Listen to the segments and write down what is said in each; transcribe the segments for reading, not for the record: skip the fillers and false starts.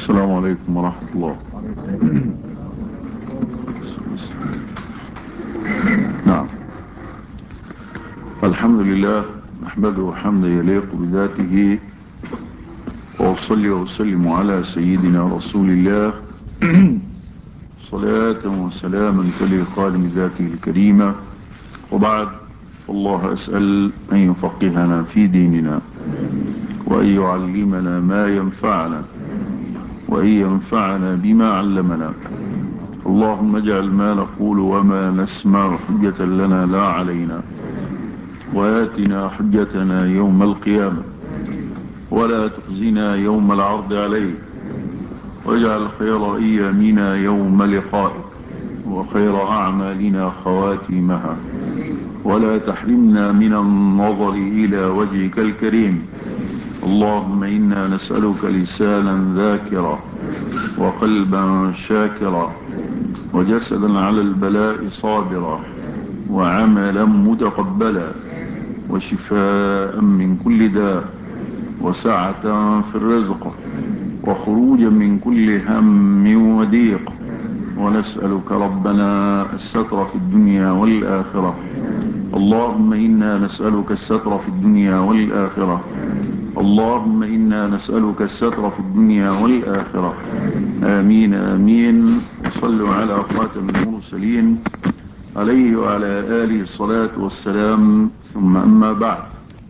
السلام عليكم ورحمة الله. نعم، الحمد لله نحمده حمدا يليق بذاته، وأصلي وأسلم على سيدنا رسول الله صلاة وسلاما تليقان بذاته الكريمة. وبعد، فالله أسأل أن يفقهنا في ديننا، وأن يعلمنا ما ينفعنا، وأن ينفعنا بما علمنا. اللهم اجعل ما نقول وما نسمع حجة لنا لا علينا، وآتنا حجتنا يوم القيامة، ولا تخزنا يوم العرض عليك، واجعل خير أيامنا يوم لقائك، وخير أعمالنا خواتيمها، ولا تحرمنا من النظر إلى وجهك الكريم. اللهم إنا نسألك لسانا ذاكرا، وقلبا شاكرا، وجسدا على البلاء صابرا، وعملا متقبلا، وشفاء من كل داء، وسعة في الرزق، وخروجا من كل هم وضيق. ونسألك ربنا الستر في الدنيا والآخرة. اللهم إنا نسألك الستر في الدنيا والآخرة. اللهم إنا نسألك الستر في الدنيا والآخرة. آمين آمين. وصلوا على خاتم المرسلين عليه وعلى آله الصلاة والسلام. ثم أما بعد،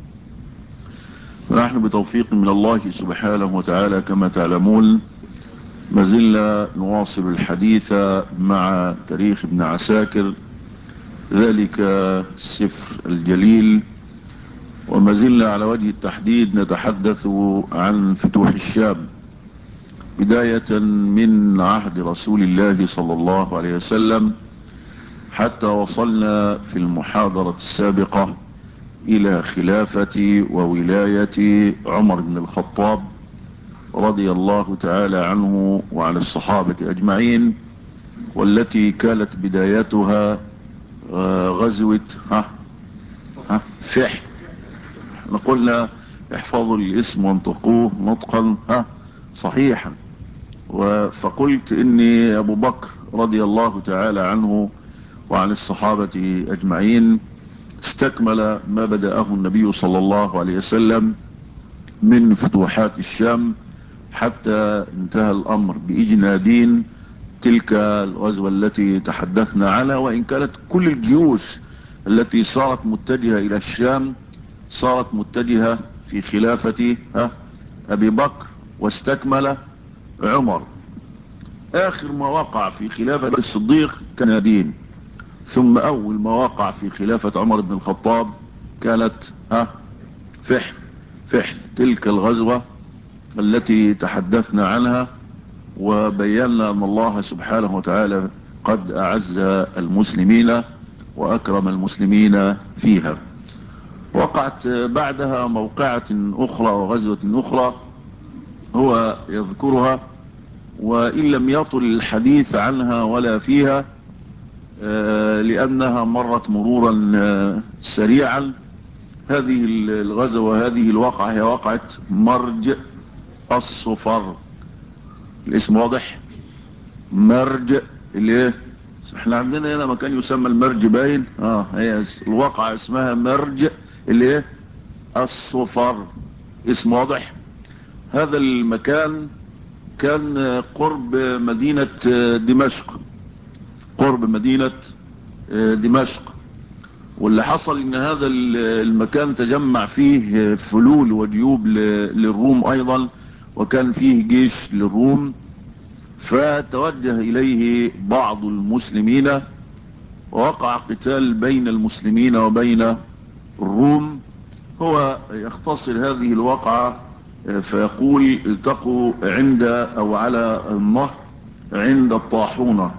فنحن بتوفيق من الله سبحانه وتعالى كما تعلمون ما زلنا نواصل الحديث مع تاريخ ابن عساكر، ذلك السفر الجليل، وما زلنا على وجه التحديد نتحدث عن فتوح الشام بداية من عهد رسول الله صلى الله عليه وسلم، حتى وصلنا في المحاضرة السابقة إلى خلافة وولاية عمر بن الخطاب رضي الله تعالى عنه وعن الصحابة أجمعين، والتي كانت بدايتها غزوة فح. قلنا احفظوا الاسم وانطقوه نطقا صحيحا. فقلت إني أبو بكر رضي الله تعالى عنه وعن الصحابة أجمعين استكمل ما بدأه النبي صلى الله عليه وسلم من فتوحات الشام، حتى انتهى الأمر بإجنادين، تلك الغزوة التي تحدثنا عنها. وإن كانت كل الجيوش التي صارت متجهة إلى الشام صارت متجهة في خلافة أبي بكر، واستكمل عمر. آخر ما وقع في خلافة الصديق كان دين، ثم أول ما وقع في خلافة عمر بن الخطاب كانت فحل، تلك الغزوة التي تحدثنا عنها، وبينا أن الله سبحانه وتعالى قد أعز المسلمين وأكرم المسلمين فيها. وقعت بعدها موقعة أخرى وغزوة أخرى هو يذكرها، وإن لم يطل الحديث عنها ولا فيها لأنها مرت مرورا سريعا. هذه الغزوة هذه الوقعة هي وقعة مرج الصفر. الاسم واضح؟ مرج اللي احنا عندنا هنا مكان يسمى المرج باين. هي الوقعة اسمها مرج اللي الصفر، اسم واضح. هذا المكان كان قرب مدينة دمشق، قرب مدينة دمشق. واللي حصل ان هذا المكان تجمع فيه فلول وجيوب للروم ايضا، وكان فيه جيش للروم، فتوجه اليه بعض المسلمين، ووقع قتال بين المسلمين وبين الروم. هو يختصر هذه الوقعة فيقول التقوا عند او على النهر عند الطاحونة.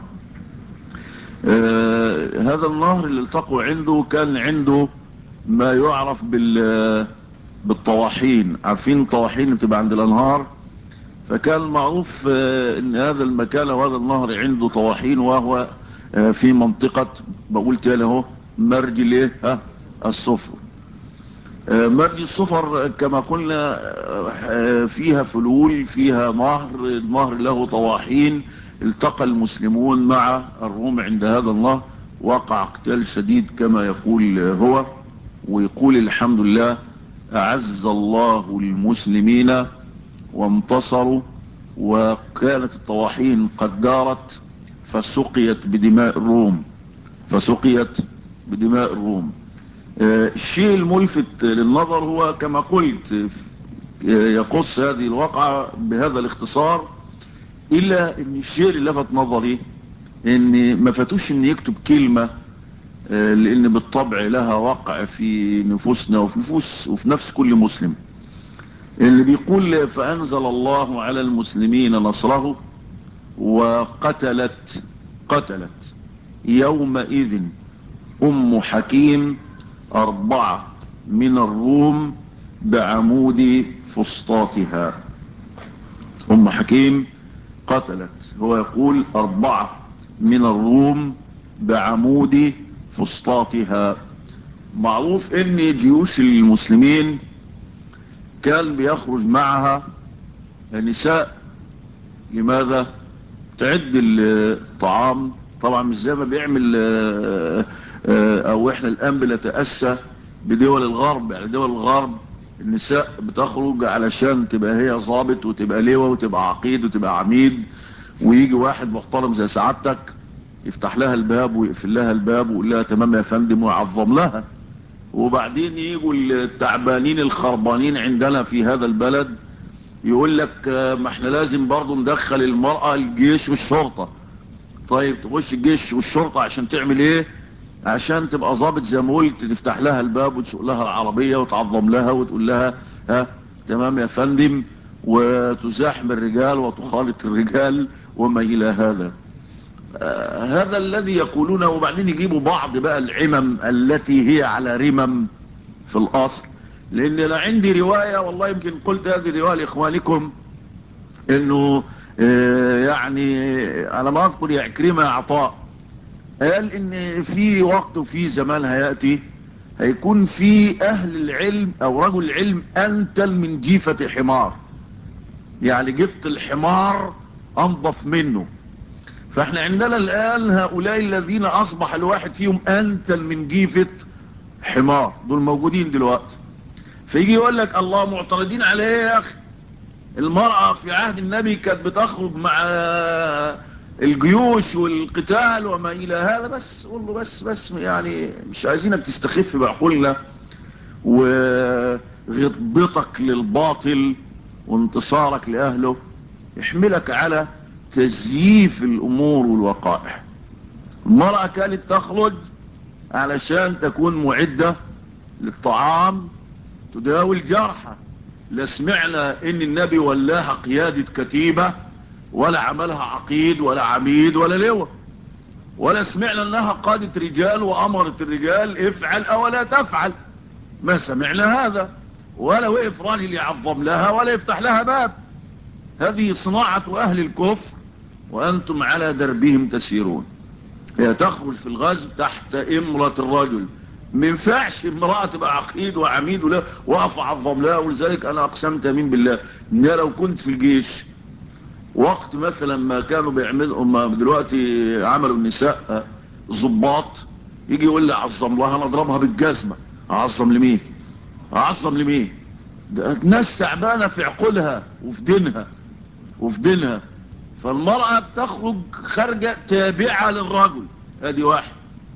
هذا النهر اللي التقوا عنده كان عنده ما يعرف بالطواحين. عارفين الطواحين بتبقى عند الانهار؟ فكان معروف ان هذا المكان وهذا النهر عنده طواحين، وهو في منطقة بقول تاني اهو مرج الصفر. مرج الصفر كما قلنا فيها فلول، فيها نهر، النهر له طواحين، التقى المسلمون مع الروم عند هذا النهر، وقع قتال شديد كما يقول هو، ويقول الحمد لله أعز الله المسلمين وانتصروا، وكانت الطواحين قد دارت فسقيت بدماء الروم، فسقيت بدماء الروم. الشيء الملفت للنظر هو كما قلت يقص هذه الواقعة بهذا الاختصار، إلا أن الشيء اللي لفت نظري أن ما فاتوش أن يكتب كلمة، لأن بالطبع لها وقع في نفوسنا وفي نفس كل مسلم، اللي بيقول فأنزل الله على المسلمين نصره وقتلت يومئذ أم حكيم 4 من الروم بعمود فسطاطها. أم حكيم قتلت، هو يقول 4 من الروم بعمود فسطاطها. معروف ان جيوش المسلمين كان بيخرج معها النساء. لماذا؟ تعد الطعام، طبعا مش زي ما بيعمل او احنا الان بنتأسى بدول الغرب. يعني دول الغرب النساء بتخرج علشان تبقى هي ضابط وتبقى لواء وتبقى عقيد وتبقى عميد، ويجي واحد محترم زي سعادتك يفتح لها الباب ويقفل لها الباب ويقول لها تمام يا فندم ويعظم لها. وبعدين يجوا التعبانين الخربانين عندنا في هذا البلد يقول لك ما احنا لازم برضو ندخل المرأة الجيش والشرطة. طيب تخش الجيش والشرطة عشان تعمل ايه؟ عشان تبقى ضابط زي ما قلت، تفتح لها الباب وتسوق لها العربية وتعظم لها وتقول لها ها تمام يا فندم، وتزاحم الرجال وتخالط الرجال وما الى هذا. هذا الذي يقولونه. وبعدين يجيبوا بعض بقى العمم التي هي على رمم في الاصل. لان انا عندي رواية، والله يمكن قلت هذه الرواية لاخوانكم، انه يعني على ما اذكر يا عكرمة عطاء قال ان في وقت وفي زمان هيأتي هيكون في اهل العلم او رجل العلم انتل من جيفة حمار، يعني جيفة الحمار انضف منه. فاحنا عندنا الان هؤلاء الذين اصبح الواحد فيهم انتل من جيفة حمار، دول موجودين دلوقتي. فيجي يقول لك الله معترضين عليه يا اخي، المرأة في عهد النبي كانت بتخرج مع الجيوش والقتال وما الى هذا. بس قول له بس يعني مش عايزينك تستخف بعقولنا، وغضبتك للباطل وانتصارك لأهله يحملك على تزييف الأمور والوقائع. المرأة كانت تخرج علشان تكون معدة للطعام، تداوي الجرحى. لا سمعنا ان النبي ولاها قيادة كتيبة، ولا عملها عقيد ولا عميد ولا لواء، ولا سمعنا انها قادت رجال وامرت الرجال افعل او لا تفعل، ما سمعنا هذا. ولا وقف راجل يعظم لها ولا يفتح لها باب. هذه صناعة اهل الكفر وانتم على دربهم تسيرون. هي تخرج في الغزو تحت امرة الرجل، ما ينفعش امرأة تبقى عقيد وعميد ولا وقف عظم لها. ولذلك انا اقسمت امين بالله ان لو كنت في الجيش وقت مثلا ما كانوا بيعملوا، ما دلوقتي عملوا النساء ضباط، يجي يقول لي عظم لها، انا اضربها بالجزمة. اعظم لمين؟ اعظم لمين؟ ده ناس تعبانة في عقولها وفي دينها. فالمرأة بتخرج خارجة تابعة للرجل. ادي واحد.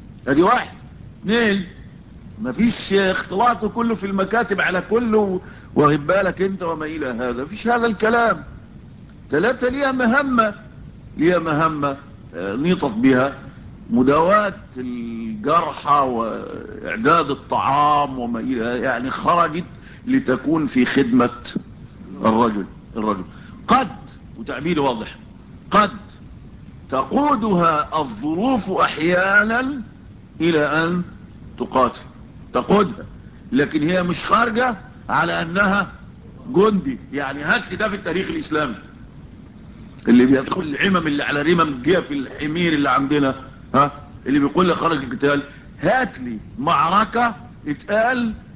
2، مفيش اختلاط كله في المكاتب على كله واخد بالك انت وما الى هذا، مفيش هذا الكلام. 3، ليها مهمة نيطت بها مداواة الجرحى واعداد الطعام وما الى، يعني خرجت لتكون في خدمة الرجل. قد، وتعبير واضح، قد تقودها الظروف احيانا الى ان تقاتل، تقودها، لكن هي مش خارجة على انها جندي. يعني هات لي ده في التاريخ الاسلامي اللي بيدخل العمم اللي على رمم جيف الحمير اللي عندنا، اللي بيقول لي خرج القتال. هات لي معركة اتقال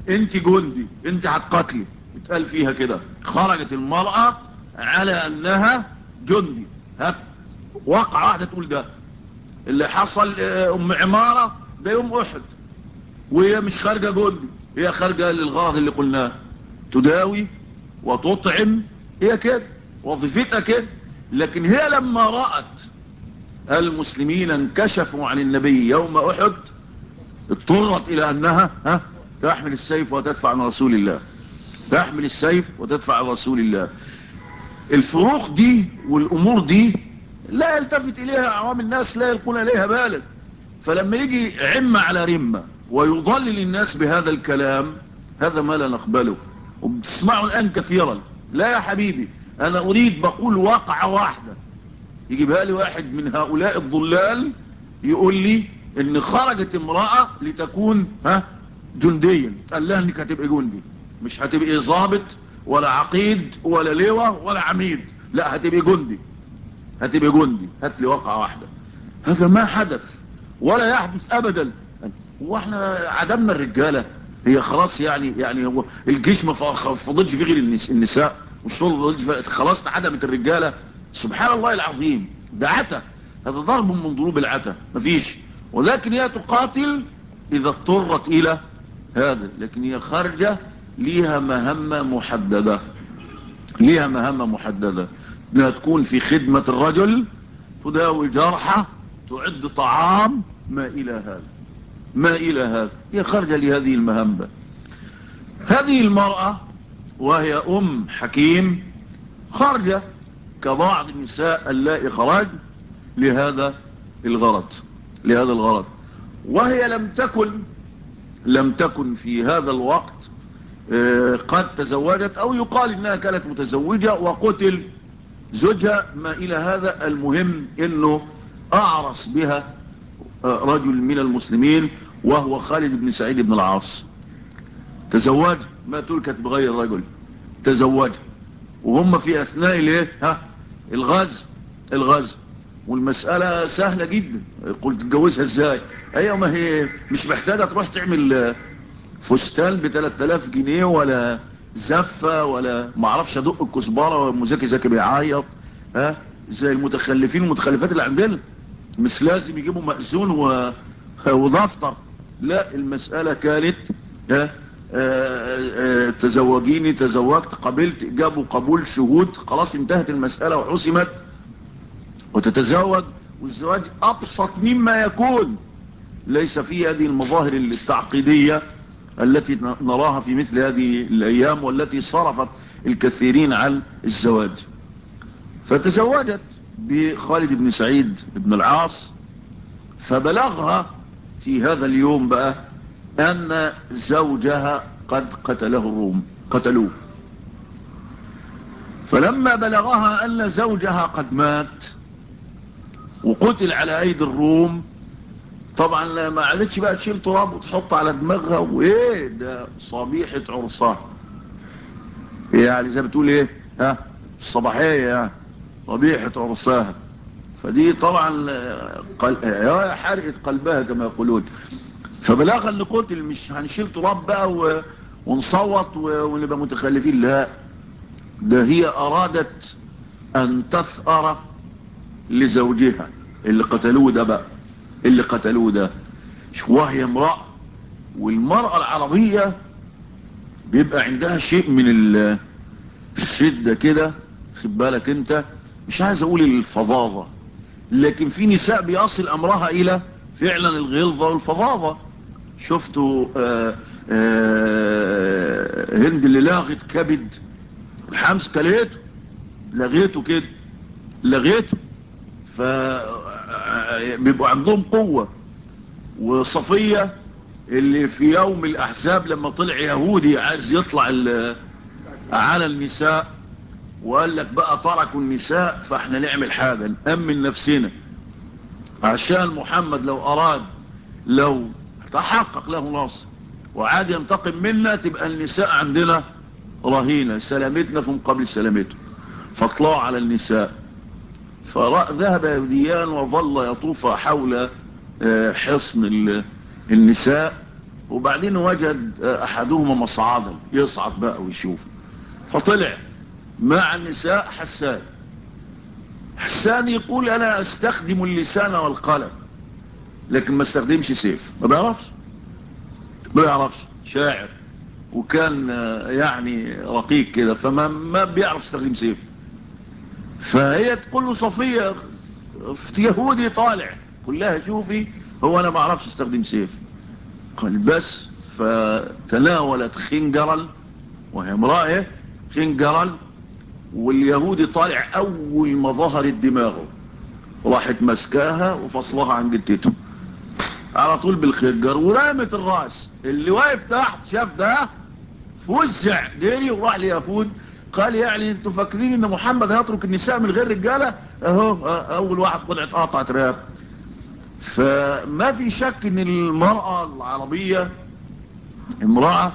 انت جندي، انت هتقتلي، اتقال فيها كده. خرجت المرأة على انها جندي. هات واقع واحدة تقول ده اللي حصل. ام عمارة ده يوم احد، وهي مش خارجة جندي، هي خارجة للغرض اللي قلناه، تداوي وتطعم، هي كده وظيفتها كده. لكن هي لما رأت المسلمين انكشفوا عن النبي يوم احد، اضطرت الى انها تحمل السيف وتدفع عن رسول الله، تحمل السيف وتدفع عن رسول الله. الفروق دي والامور دي لا يلتفت اليها عوام الناس، لا يلقون اليها بالا. فلما يجي عمة على رمة ويضلل الناس بهذا الكلام، هذا ما لا نقبله. وبتسمعوا الان كثيرا. لا يا حبيبي، انا اريد بقول واقعة واحدة يجيبها لي واحد من هؤلاء الضلال يقول لي ان خرجت امرأة لتكون جنديا. قال لها انك هتبقى جندي، مش هتبقى ضابط ولا عقيد ولا لواء ولا عميد، لا هتبقى جندي، هتبقى جندي. هات لي واقعة واحدة. هذا ما حدث ولا يحدث ابدا. هو احنا عدمنا الرجالة؟ هي خلاص يعني هو الجيش ما فضلش فيه غير النساء، والشغل خلاص عدمت الرجالة؟ سبحان الله العظيم. ده عتا، هذا ضرب من ضروب العتا، مفيش. ولكن هي تقاتل اذا اضطرت الى هذا، لكن هي خارجة ليها مهمة محددة، ليها مهمة محددة، انها تكون في خدمة الرجل، تداوي جرحه، تعد طعام، ما الى هذا، ما الى هذا. هي خارجة لهذه المهمة. هذه المرأة وهي ام حكيم خارجة كبعض النساء اللائي خرج لهذا الغرض، لهذا الغرض. وهي لم تكن في هذا الوقت قد تزوجت، او يقال انها كانت متزوجة وقتل زوجها، ما الى هذا. المهم انه اعرس بها رجل من المسلمين وهو خالد بن سعيد بن العاص. تزوج، ما تقول كانت بغير رجل، تزوج وهم في اثناء الايه الغزو. والمسألة سهلة جدا. قلت تتجوزها ازاي؟ ايوه، ما هي مش محتاجة تروح تعمل فستان ب3000 جنيه ولا زفة ولا معرفش ادق الكزبرة ومزاكي زكي بيعيط زي المتخلفين والمتخلفات اللي عندنا. مش لازم يجيبوا مأذون ودفتر. لا، المسألة كانت تزوجيني، تزوجت، قبلت، جابوا قبول شهود، خلاص انتهت المسألة وحسمت، وتتزوج. والزواج أبسط مما يكون، ليس فيه هذه المظاهر التعقيدية التي نراها في مثل هذه الأيام والتي صرفت الكثيرين عن الزواج. فتزوجت بخالد بن سعيد بن العاص، فبلغها في هذا اليوم بقى أن زوجها قد قتله الروم، قتلوه. فلما بلغها أن زوجها قد مات وقتل على أيدي الروم، طبعا ما عادتش بقى تشيل تراب وتحط على دماغها، وايه ده صبيحة عرسها، يعني زي بتقول ايه الصباحية، يعني صبيحة عرسها. فدي طبعا حرقت قلبها كما يقولون. فبلاغها ان قتل، مش هنشيل تراب بقى ونصوت ونبقى متخلفين، لا، ده هي ارادت ان تثأر لزوجها اللي قتلوه ده بقى، اللي قتلوه ده. وهي امرأة، والمرأة العربية بيبقى عندها شيء من الشدة كده، خد بالك انت، مش عايز اقول الفظاظة، لكن في نساء بيصل امرها الى فعلا الغلظة والفظاظة. شفتوا هند اللي لاغت كبد الحمس، كليته، لغيته كده، لغيته. فبيبقوا عندهم قوة. وصفية اللي في يوم الأحزاب لما طلع يهودي عايز يطلع على النساء، وقال لك بقى تركوا النساء، فاحنا نعمل حاجة نأمن نفسنا عشان محمد لو أراد، لو تحقق له نصر وعاد ينتقم منا، تبقى النساء عندنا رهينة، سلامتنا في مقابل سلامته. فاطلعوا على النساء. فذهب يهوديان وظل يطوف حول حصن النساء، وبعدين وجد أحدهما مصعدا يصعد بقى ويشوف، فطلع مع النساء حسان يقول أنا أستخدم اللسان والقلم لكن ما استخدمش سيف. ما بيعرفش شاعر، وكان يعني رقيق كده، فما بيعرف يستخدم سيف. فهي تقول له صفية في يهودي طالع، قل لها شوفي هو أنا ما أعرفش استخدم سيف. قال بس، فتناولت خنجرا وهي امرأة، خنجرا، واليهودي طالع أول ما ظهرت دماغه راحت مسكاها وفصلها عن جدته على طول بالخنجر ورامت الراس. اللي واقف تحت شاف ده فوزع جري وراح ليهود، قال يعني انتوا فاكرين ان محمد هيترك النساء من غير رجاله؟ اهو اول واحد طلعت قطعت راب. فما في شك ان المرأة العربية امرأة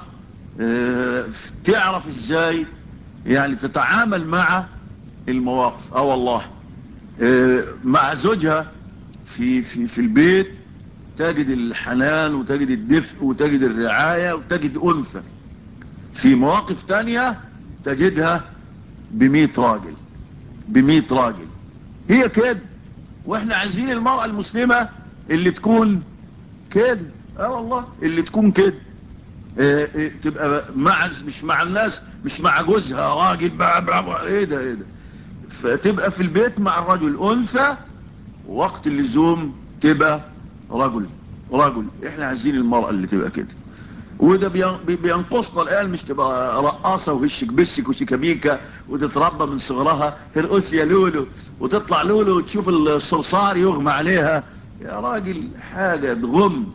تعرف ازاي يعني تتعامل مع المواقف. والله مع زوجها في البيت تجد الحنان وتجد الدفء وتجد الرعاية وتجد أنثى. في مواقف تانية تجدها ب100 راجل. هي كده، واحنا عايزين المرأة المسلمة اللي تكون كده. والله اللي تكون كده، تبقى مش مع الناس، مش مع جوزها راجل بقى ايه ده. فتبقى في البيت مع الرجل أنثى، ووقت اللزوم تبقى رجل. احنا عايزين المرأة اللي تبقى كده. وده بينقصنا الآن، مش تبقى رقاصة وهشك بشك وشيكابيكا وتتربى من صغرها هرقص يا لولو، وتطلع لولو وتشوف الصرصار يغمى عليها. يا راجل حاجة تغم.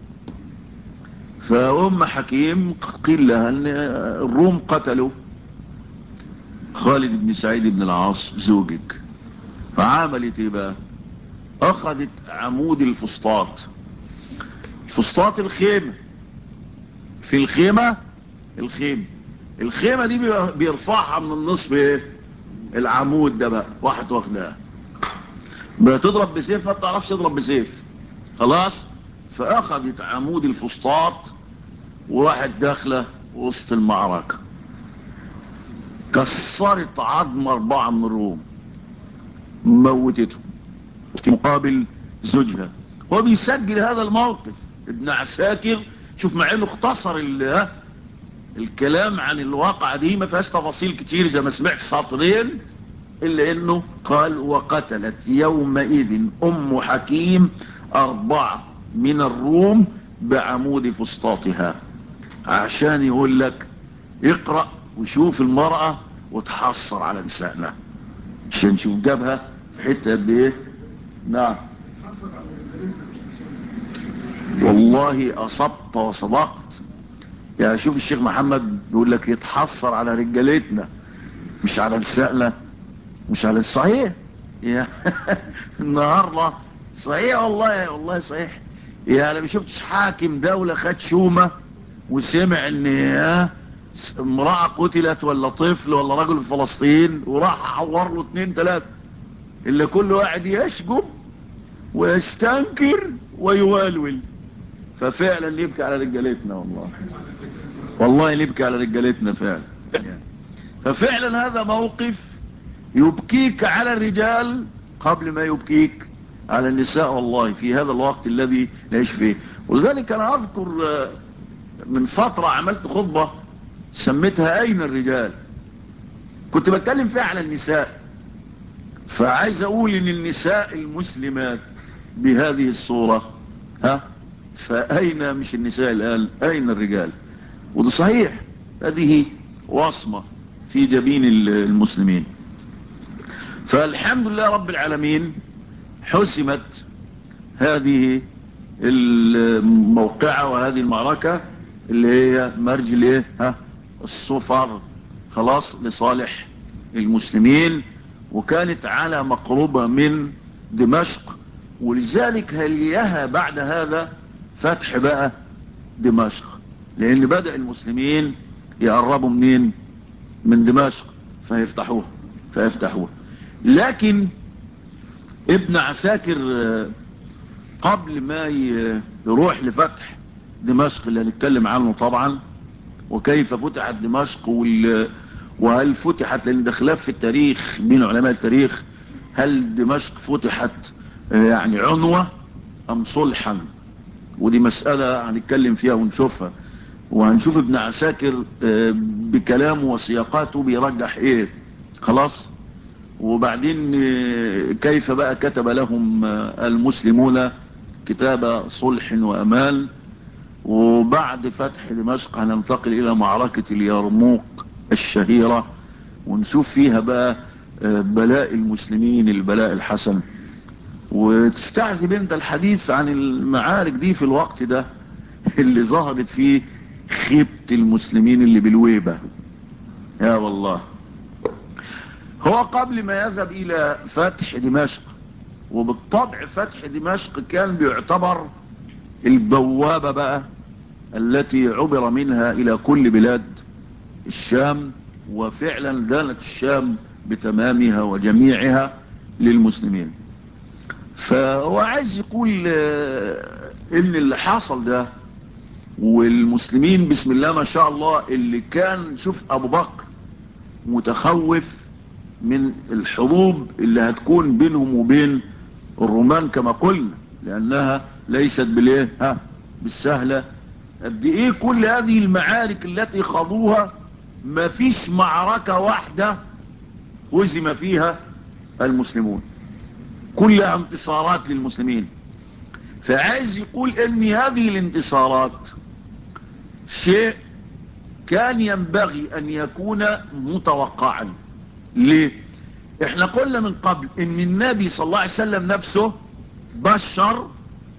فأم حكيم قيل لها أن الروم قتلوا خالد بن سعيد بن العاص زوجك، فعملت ايه بقى؟ أخذت عمود الفسطاط الخيمة. في الخيمة دي بيرفعها من النصف ايه؟ العمود ده بقى واحد واخدها. بتضرب بسيف ما بتعرفش تضرب بسيف خلاص. فأخذت عمود الفسطاط وراحت داخلة وسط المعركة، كسرت عظم 4 من الروم، موتتهم في مقابل زوجها. هو بيسجل هذا الموقف ابن عساكر. شوف مع انه اختصر الكلام عن الواقعة دي، ما فيهاش تفاصيل كتير زي ما سمعت سطرين، إلا إنه قال وقتلت يومئذ أم حكيم 4 من الروم بعمود فسطاطها. عشان يقول لك اقرأ وشوف المرأة وتحصر على نسائنا، عشان نشوف جابها في حتة قد ايه. نعم والله أصبت وصدقت. يعني شوف الشيخ محمد بيقول لك يتحصر على رجالتنا مش على نسائنا، مش على الصحيح. النهارده صحيح والله صحيح. يعني ما شفتش حاكم دولة خد شومة وسمع ان امرأة قتلت ولا طفل ولا رجل في فلسطين وراح عور له 2 3، الا كل واحد يشجب ويستنكر ويوالول. ففعلا يبكي على رجالتنا، والله يبكي على رجالتنا فعلا. ففعلا هذا موقف يبكيك على الرجال قبل ما يبكيك على النساء، والله في هذا الوقت الذي نعيش فيه. ولذلك انا اذكر من فترة عملت خطبة سميتها اين الرجال، كنت بتكلم فيها على النساء. فعايز اقول ان النساء المسلمات بهذه الصورة فاين مش النساء الان، اين الرجال؟ وده صحيح، هذه وصمة في جبين المسلمين. فالحمد لله رب العالمين حسمت هذه الموقعة وهذه المعركة اللي هي مرج الصفر خلاص لصالح المسلمين، وكانت على مقربة من دمشق. ولذلك هليها بعد هذا فتح بقى دمشق، لأن بدأ المسلمين يقربوا منين؟ من دمشق، فيفتحوها. لكن ابن عساكر قبل ما يروح لفتح دمشق اللي هنتكلم عنه طبعا، وكيف فتحت دمشق وهل فتحت، لان ده خلاف في التاريخ بين علماء التاريخ، هل دمشق فتحت يعني عنوة ام صلحا؟ ودي مسألة هنتكلم فيها ونشوفها، وهنشوف ابن عساكر بكلامه وسياقاته بيرجح ايه. خلاص. وبعدين كيف بقى كتب لهم المسلمون كتاب صلح وأمان. وبعد فتح دمشق هننتقل إلى معركة اليرموك الشهيرة، ونشوف فيها بقى بلاء المسلمين البلاء الحسن. وتستعذب انت الحديث عن المعارك دي في الوقت ده اللي ظهرت فيه خيبة المسلمين اللي بالويبة. يا والله. هو قبل ما يذهب إلى فتح دمشق، وبالطبع فتح دمشق كان بيعتبر البوابة بقى التي عبر منها إلى كل بلاد الشام، وفعلا دانت الشام بتمامها وجميعها للمسلمين. فهو عايز يقول إن اللي حصل ده، والمسلمين بسم الله ما شاء الله اللي كان، شوف أبو بكر متخوف من الحروب اللي هتكون بينهم وبين الرومان كما قلنا، لأنها ليست بالايه بالسهلة. قد ايه كل هذه المعارك التي خاضوها ما فيش معركة واحدة هزم فيها المسلمون، كلها انتصارات للمسلمين. فعايز يقول ان هذه الانتصارات شيء كان ينبغي ان يكون متوقعا. ليه؟ احنا قلنا من قبل ان النبي صلى الله عليه وسلم نفسه بشر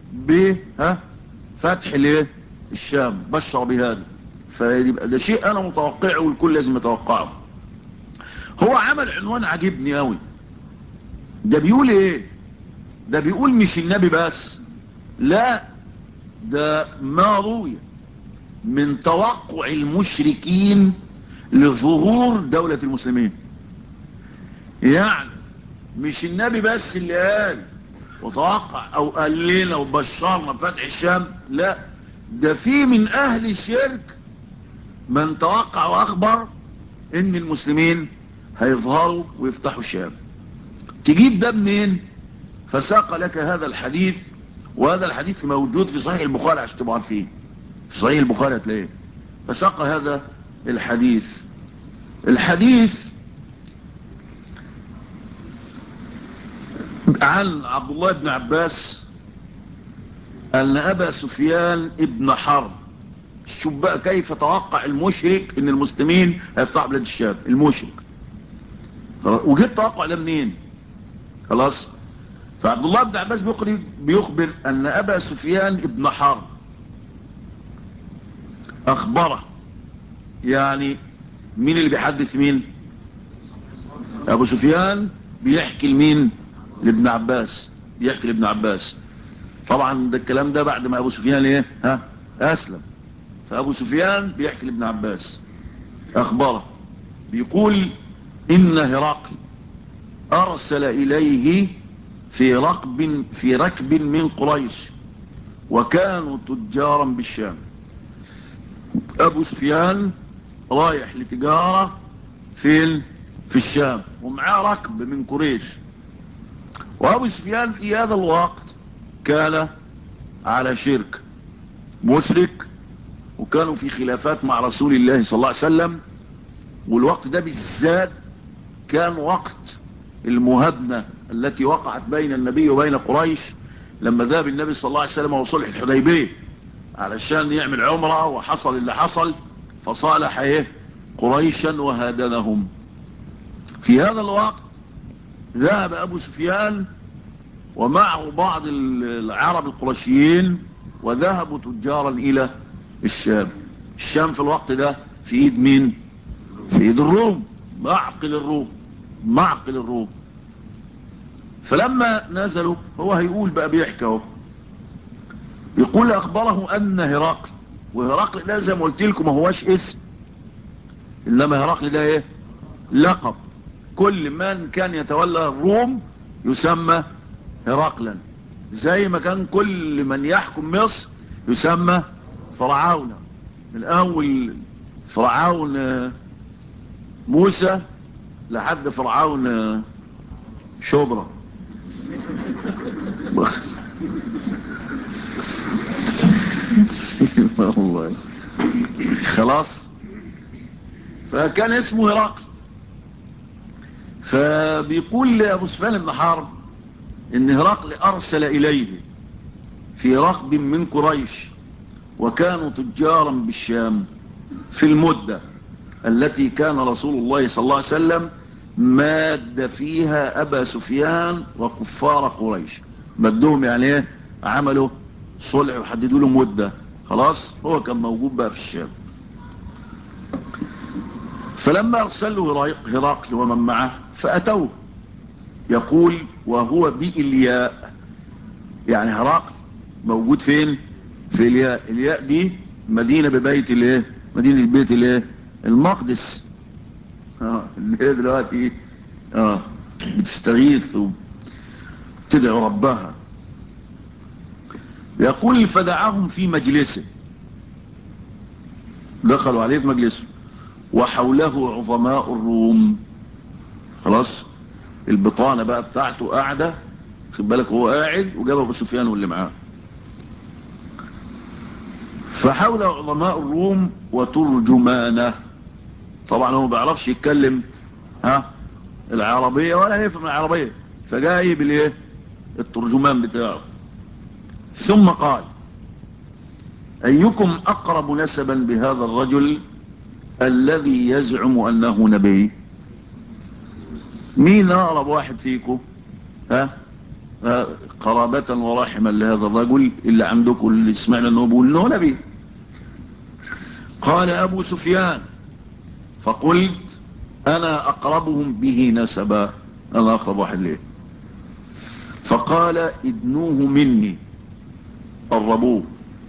فتح ليه الشام، بشر بهذا. فيبقى ده شيء انا متوقعه والكل لازم يتوقعه. هو عمل عنوان عجبني قوي. ده بيقول ايه؟ ده بيقول مش النبي بس، لا، ده ما روي من توقع المشركين لظهور دولة المسلمين. يعني مش النبي بس اللي قال وتوقع او قال لنا وبشرنا بفتح الشام، لا، ده في من اهل الشرك من توقع واخبر ان المسلمين هيظهروا ويفتحوا الشام. تجيب ده منين؟ فساق لك هذا الحديث، وهذا الحديث موجود في صحيح البخاري عشان تبقوا عارفين، في صحيح البخاري هتلاقيه. فساق هذا الحديث عن عبد الله بن عباس أن أبا سفيان ابن حرب، شوف بقى كيف توقع المشرك ان المسلمين هيفتحوا بلاد الشام، المشرك. وجيت توقع ده منين؟ خلاص. فعبد الله بن عباس بيخبر ان ابا سفيان ابن حرب اخبره. يعني مين اللي بيحدث مين؟ ابو سفيان بيحكي لمين؟ لابن عباس، بيحكي لابن عباس. طبعا ده الكلام ده بعد ما ابو سفيان ايه اسلم. فابو سفيان بيحكي لابن عباس اخبره، بيقول ان هرقل ارسل اليه في ركب من قريش وكانوا تجارا بالشام. ابو سفيان رايح لتجارة في الشام ومعاه ركب من قريش. وابو سفيان في هذا الوقت كان على شرك، مشرك، وكانوا في خلافات مع رسول الله صلى الله عليه وسلم. والوقت ده بالذات كان وقت المهادنة التي وقعت بين النبي وبين قريش لما ذهب النبي صلى الله عليه وسلم وصلح الحديبية علشان يعمل عمرة، وحصل اللي حصل، فصالح قريشا وهادنهم. في هذا الوقت ذهب أبو سفيان ومعه بعض العرب القرشيين وذهبوا تجارا إلى الشام. الشام في الوقت ده في ايد مين؟ في ايد الروم، معقل الروم. فلما نزلوا، هو هيقول بقى بيحكي اهو، يقول اخبره ان هرقل، وهرقل ده زي ما قلت لكم ما هواش اسم، انما هرقل ده ايه؟ لقب. كل من كان يتولى الروم يسمى هرقلا، زي ما كان كل من يحكم مصر يسمى فرعون، من اول فرعون موسى لحد فرعون شبرا. والله خلاص. فكان اسمه هرقل. فبيقول لأبو سفيان بن حرب ان هرقل ارسل اليه في ركب من قريش، وكانوا تجارا بالشام في المدة التي كان رسول الله صلى الله عليه وسلم ماد فيها ابا سفيان وكفار قريش. مدهم يعني ايه؟ عملوا صلح وحددوا له مدة. خلاص هو كان موجود بقى في الشام. فلما ارسله هرقل ومن معه فاتوه، يقول وهو بإلياء، يعني هرقل موجود فين؟ في الياء. الياء دي مدينة ببيت الايه؟ مدينة بيت الايه؟ المقدس. اللي هي دلوقتي بتستغيث وتدعو ربها. يقول فدعاهم في مجلسه، دخلوا عليه في مجلسه، وحوله عظماء الروم. خلاص البطانة بقى بتاعته قاعدة، خد بالك هو قاعد وجاب ابو سفيان واللي معاه. فحول عظماء الروم وترجمانه، طبعا هو ما بيعرفش يتكلم العربية ولا يفهم العربية، فجاي بالايه؟ الترجمان بتاعه. ثم قال ايكم اقرب نسبا بهذا الرجل الذي يزعم انه نبي؟ مين اقرب واحد فيكم قرابة ورحما لهذا الرجل اللي عندكم اللي سمعنا انه بيقول انه نبي؟ قال ابو سفيان فقلت انا اقربهم به نسبا، انا اقرب واحد ليه. فقال ادنوه مني، قربوه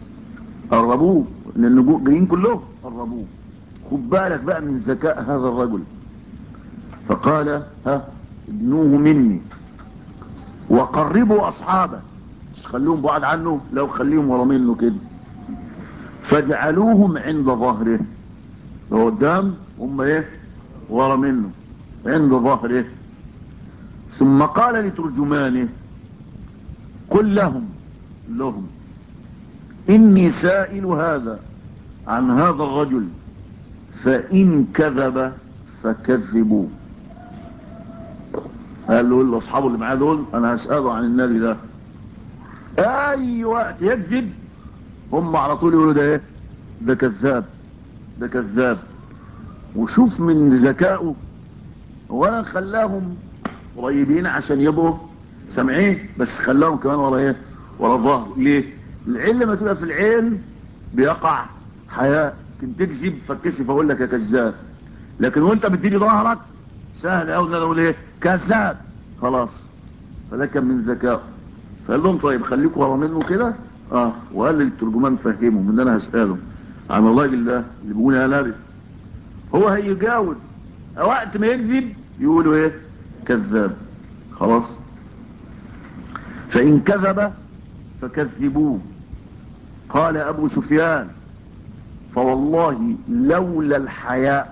لان جايين كلهم قربوه. خد بالك بقى من ذكاء هذا الرجل. فقال ادنوه مني وقربوا اصحابه، مش خلوهم بعد عنه، لو خليهم ورا منه كده. فاجعلوهم عند ظهره، هو قدام هم ايه؟ ورا منه عند ظهره. ثم قال لترجمانه قل لهم إني سائل هذا عن هذا الرجل، فإن كذب فكذبوه. قال له أصحابه اللي معاه دول أنا هسأله عن النبي ده، أي وقت يكذب هم على طول يقولوا ده إيه؟ ده كذاب، ده كذاب. وشوف من ذكائه، ولا خلاهم قريبين عشان يبقوا سامعين، بس خلاهم كمان ورا ايه؟ ورا الظهر. ليه؟ العين لما تبقى في العين بيقع حياء، كنت تكذب فكسف اقول لك يا كذاب، لكن وانت بتديني ظهرك سهل قوي ان انا اقول ايه؟ كذاب. خلاص. فده كان من ذكائه. فقال لهم طيب خليكم ورا منه كده. وقال للترجمان فهمهم ان انا هساله عن الراجل ده اللي بيقول يا نبي. هو هيجاوب وقت ما يكذب يقولوا ايه؟ كذاب. خلاص. فإن كذب فكذبوه. قال أبو سفيان فوالله لولا الحياء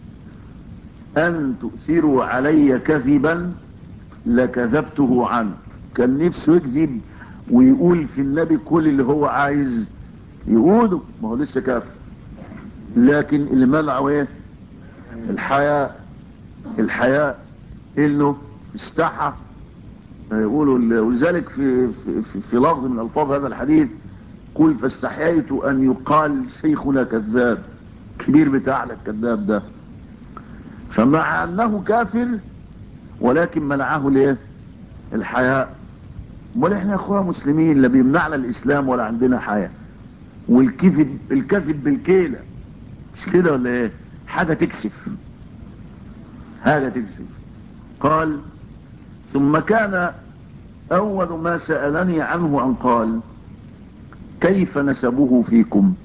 أن تؤثروا علي كذبا لكذبته عنه. كان نفسه يكذب ويقول في النبي كل اللي هو عايز يقوله، ما هو لسه كافر، لكن اللي منعه ايه؟ الحياء انه استحى يقولوا. ولذلك في لفظ من الفاظ هذا الحديث قل فاستحييت ان يقال شيخنا كذاب، كبير بتاعنا الكذاب ده. فمع انه كافر ولكن منعه ليه؟ الحياء. امال احنا يا اخويا مسلمين لا بيمنعنا الاسلام ولا عندنا حياء. الكذب بالكيلة، مش كده ولا ايه؟ حاجة تكسف. قال ثم كان اول ما سألني عنه ان قال كيف نسبه فيكم؟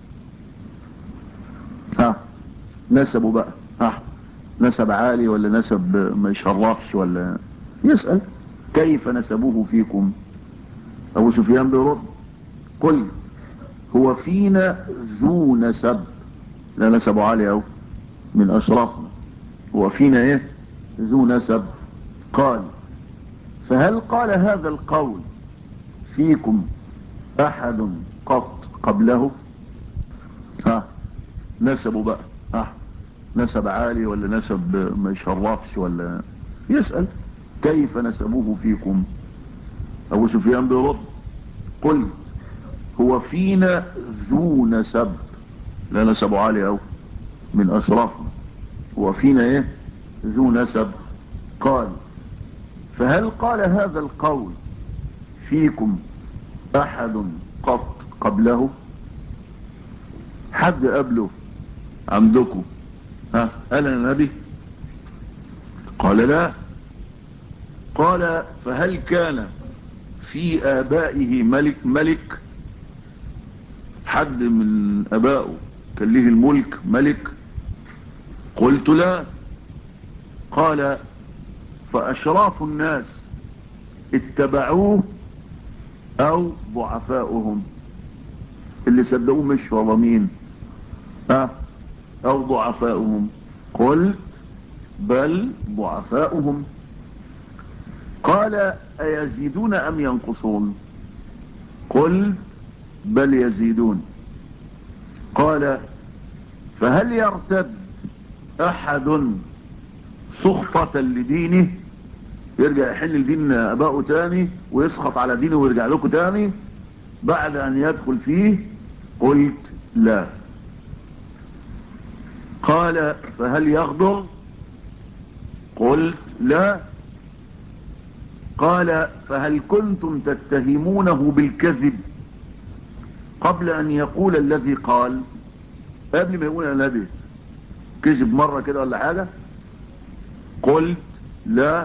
نسبه بقى نسب عالي ولا نسب ما يشرفش، ولا يسأل كيف نسبه فيكم. ابو سفيان بيرد قل هو فينا ذو نسب، لا نسب عالي أو من أشرافنا، هو فينا إيه ذو نسب. قال فهل قال هذا القول فيكم أحد قط قبله؟ نسبه بقى نسب عالي ولا نسب ما يشرفش، ولا يسأل كيف نسبوه فيكم. أبو سفيان بيرد قل هو فينا ذو نسب، لا نسب عالي أو من أشرافنا، هو فينا إيه ذو نسب. قال فهل قال هذا القول فيكم أحد قط قبله؟ حد قبله عندكم قال أنا نبي؟ قال لا. قال فهل كان في آبائه ملك حد من آبائه كان له الملك ملك؟ قلت لا. قال فأشراف الناس اتبعوه أو ضعفاؤهم؟ اللي صدقوه مش والله مين أو ضعفاؤهم؟ قلت بل ضعفاؤهم. قال أيزيدون أم ينقصون؟ قلت بل يزيدون. قال فهل يرتد أحد سخطة لدينه، يرجع يحل لدين أبائه تاني ويسخط على دينه ويرجع لكم تاني بعد أن يدخل فيه؟ قلت لا. قال فهل يغدر؟ قلت لا. قال فهل كنتم تتهمونه بالكذب قبل أن يقول الذي قال؟ قبل ما يقول أنا نبي كذب مرة كده ولا حاجة؟ قلت لا.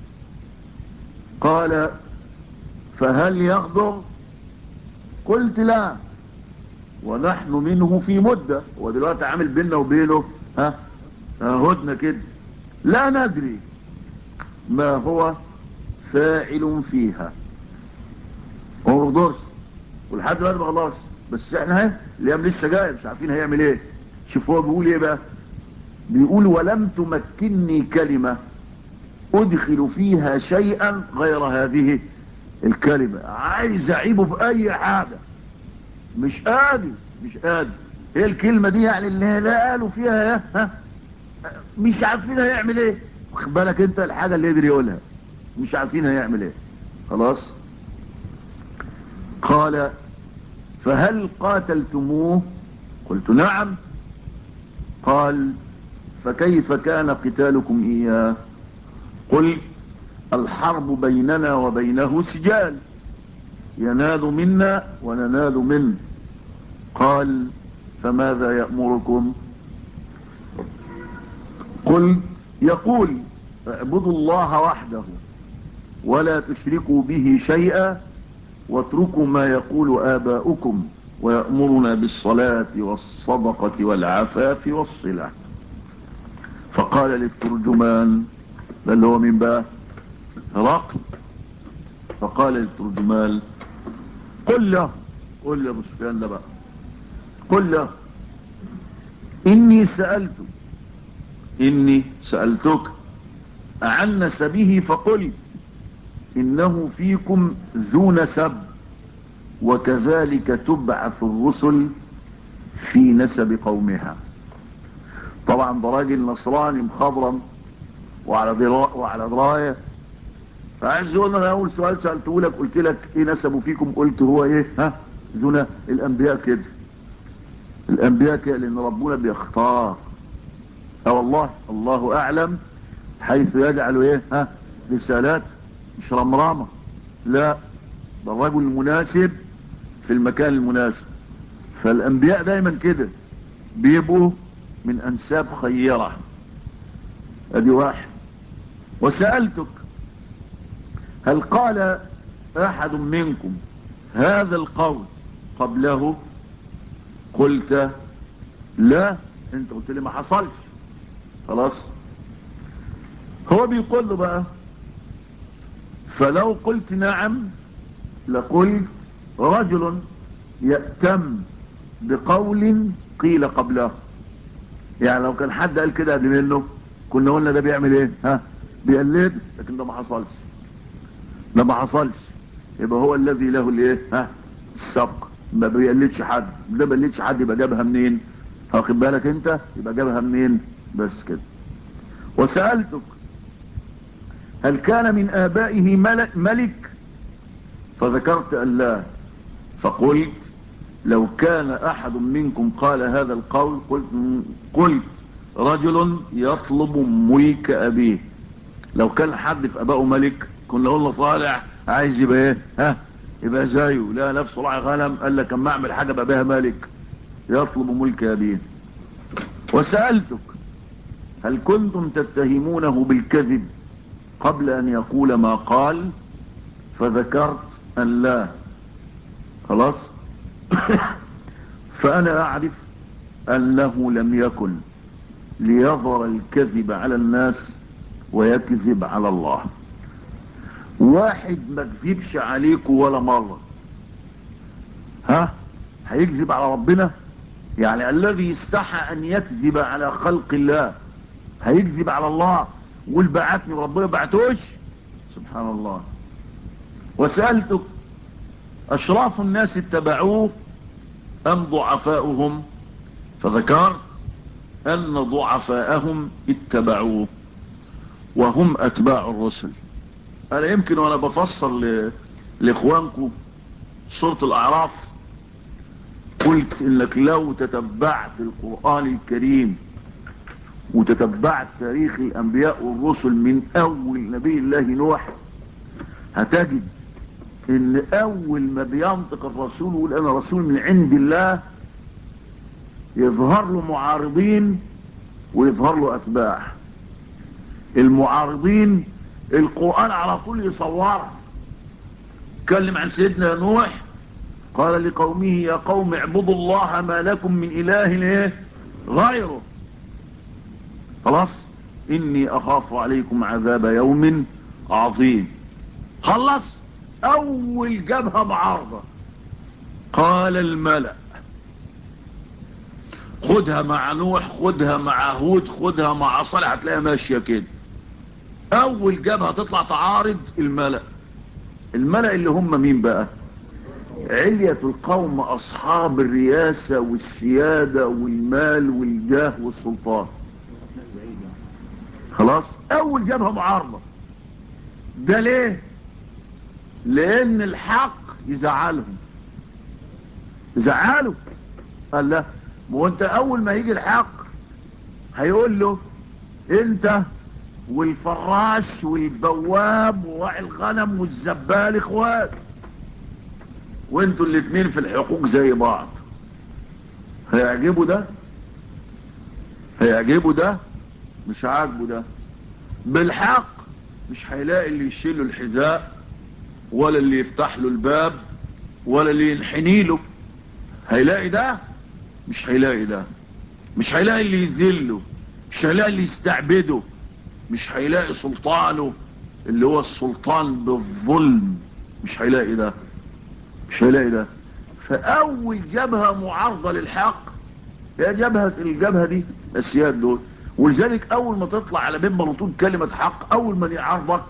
قال فهل يغدر؟ قلت لا. ونحن منه في مدة، ودلوقتي عامل بيننا وبينه هدنة كده، لا ندري ما هو فاعل فيها. هو مغدرش ولحد دلوقتي ما خلاص، بس احنا الايام لسه جايه مش عارفين هيعمل ايه. شوف هو بيقول ايه بقى، بيقول ولم تمكنني كلمة ادخل فيها شيئا غير هذه الكلمة. عايز اعيبه باي حاجة، مش قادر. هي الكلمة دي يعني اللي لا قالوا فيها مش عارفين هيعمل ايه. واخد بالك انت الحاجة اللي يقدر يقولها مش عارفين هيعمل ايه. خلاص. قال فهل قاتلتموه؟ قلت نعم. قال فكيف كان قتالكم إياه؟ قلت الحرب بيننا وبينه سجال، ينال منا وننال منه. قال فماذا يأمركم؟ قلت يقول اعبدوا الله وحده ولا تشركوا به شيئا واتركوا ما يقول آباؤكم ويأمرنا بالصلاة والصدقة والعفاف والصلة. فقال للترجمان، ده اللي هو من بقى هرقل، فقال للترجمان قل له ابو سفيان ده بقى، قل له إني سألتك عن نسبه فقل إنه فيكم ذو نسب وكذلك تبعث الرسل في نسب قومها. طبعا ده راجل نصراني مخضرم وعلى دراية، فعايز يقول انا اول سؤال سألته لك قلت لك ايه نسبه فيكم؟ قلت هو ايه ذو الانبياء كده. الانبياء كده لان ربنا بيختار، والله الله اعلم حيث يجعل ايه رسالات، مش رمرامة، لا ده الرجل المناسب في المكان المناسب. فالانبياء دايما كده بيبقوا من انساب خيرة. ادي واحد. وسألتك هل قال احد منكم هذا القول قبله؟ قلت لا. انت قلت لي ما حصلش. خلاص. هو بيقول له بقى فلو قلت نعم لقلت رجل يأتم بقول قيل قبله. يعني لو كان حد قال كده قبل منه كنا قلنا ده بيعمل ايه؟ بيقلد. لكن ده ما حصلش، ده ما حصلش. يبقى هو الذي له الايه؟ السبق. ما بيقلدش حد. ده ما بيقلدش حد يبقى جابها منين؟ واخد بالك انت؟ يبقى جابها منين؟ بس كده. وسألتك هل كان من آبائه ملك؟ فذكرت أن لا. فقلت لو كان أحد منكم قال هذا القول قلت رجل يطلب ملك أبيه. لو كان حد في أبائه ملك كنا قلنا طالع عايز يبقى ايه؟ يبقى زيه. لا نفسه راعي غنم قال لك اما اعمل حاجة بقى بها ملك. يطلب ملك أبيه. وسألتك هل كنتم تتهمونه بالكذب قبل أن يقول ما قال؟ فذكرت أن لا. خلاص. فأنا أعرف أنه لم يكن ليظهر الكذب على الناس ويكذب على الله. واحد ما كذبش عليكم ولا مرة هيكذب على ربنا؟ يعني الذي استحى أن يكذب على خلق الله هيكذب على الله ويقول بعتني وربنا بعتوش؟ سبحان الله. وسألتك أشراف الناس اتبعوه أم ضعفاؤهم؟ فذكرت أن ضعفاءهم اتبعوه وهم أتباع الرسل. أنا يمكن وأنا بفسر لإخوانكم سورة الأعراف قلت إنك لو تتبعت القرآن الكريم وتتبعت تاريخ الأنبياء والرسل من أول نبي الله نوح هتجد إن أول ما بينطق الرسول ويقول أنا رسول من عند الله يظهر له معارضين ويظهر له أتباع. المعارضين القرآن على طول يصورها. اتكلم عن سيدنا نوح قال لقومه يا قوم اعبدوا الله ما لكم من إله غيره. خلاص. إني أخاف عليكم عذاب يوم عظيم. خلص. أول جبهة معارضة قال الملأ. خدها مع نوح، خدها مع هود، خدها مع صالح، هتلاقيها ماشية كده. أول جبهة تطلع تعارض الملأ. الملأ اللي هم مين بقى؟ علية القوم أصحاب الرياسة والسيادة والمال والجاه والسلطان. خلاص. أول جبهة معارضة. ده ليه؟ لأن الحق يزعلهم. يزعلوا. قال لا، وانت أول ما يجي الحق هيقول له انت والفراش والبواب وراعي الغنم والزبال اخوات وانتوا الاتنين في الحقوق زي بعض. هيعجبوا ده؟ هيعجبوا ده؟ مش عاجبه ده. بالحق مش هيلاقي اللي يشيل له الحذاء ولا اللي يفتح له الباب ولا اللي ينحني له. هيلاقي ده؟ مش هيلاقي ده. مش هيلاقي اللي يذله، مش هيلاقي اللي يستعبده، مش هيلاقي سلطانه اللي هو السلطان بالظلم. مش هيلاقي ده. مش هيلاقي ده. فأول جبهة معارضة للحق هي الجبهة دي السياد دول. ولذلك أول ما تطلع على منبر وتقول كلمة حق أول من يعارضك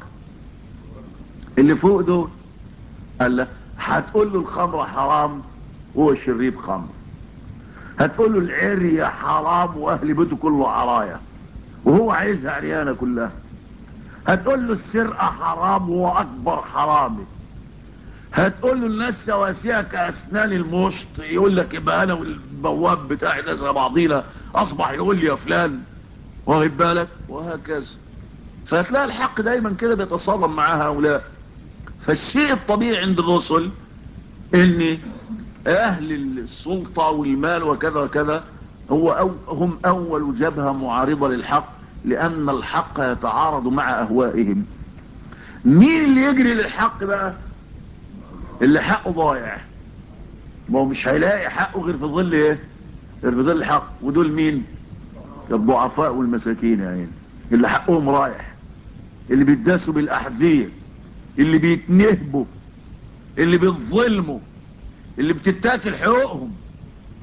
اللي فوق دول. قال له هتقول له الخمر حرام وهو شريب خمر. هتقول له العرية حرام وأهل بيته كله عرايا وهو عايزها عريانة كلها. هتقول له السرقة حرام وهو أكبر حرامي. هتقول له الناس سواسية كأسنان المشط يقول لك يبقى أنا والبواب بتاعي ده زي بعضينا أصبح يقول لي يا فلان. واخد بالك؟ وهكذا. فهتلاقي الحق دايما كده بيتصادم مع هؤلاء. فالشيء الطبيعي عند الرسل ان اهل السلطة والمال وكذا وكذا هم اول جبهة معارضة للحق لان الحق يتعارض مع اهوائهم. مين اللي يجري للحق بقى؟ اللي حقه ضايع. ما هو مش هيلاقي حقه غير في ظل ايه؟ غير في ظل الحق. ودول مين؟ الضعفاء والمساكين يعني اللي حقهم رايح، اللي بيتداسوا بالاحذية، اللي بيتنهبوا، اللي بيتظلموا، اللي بتتاكل حقوقهم.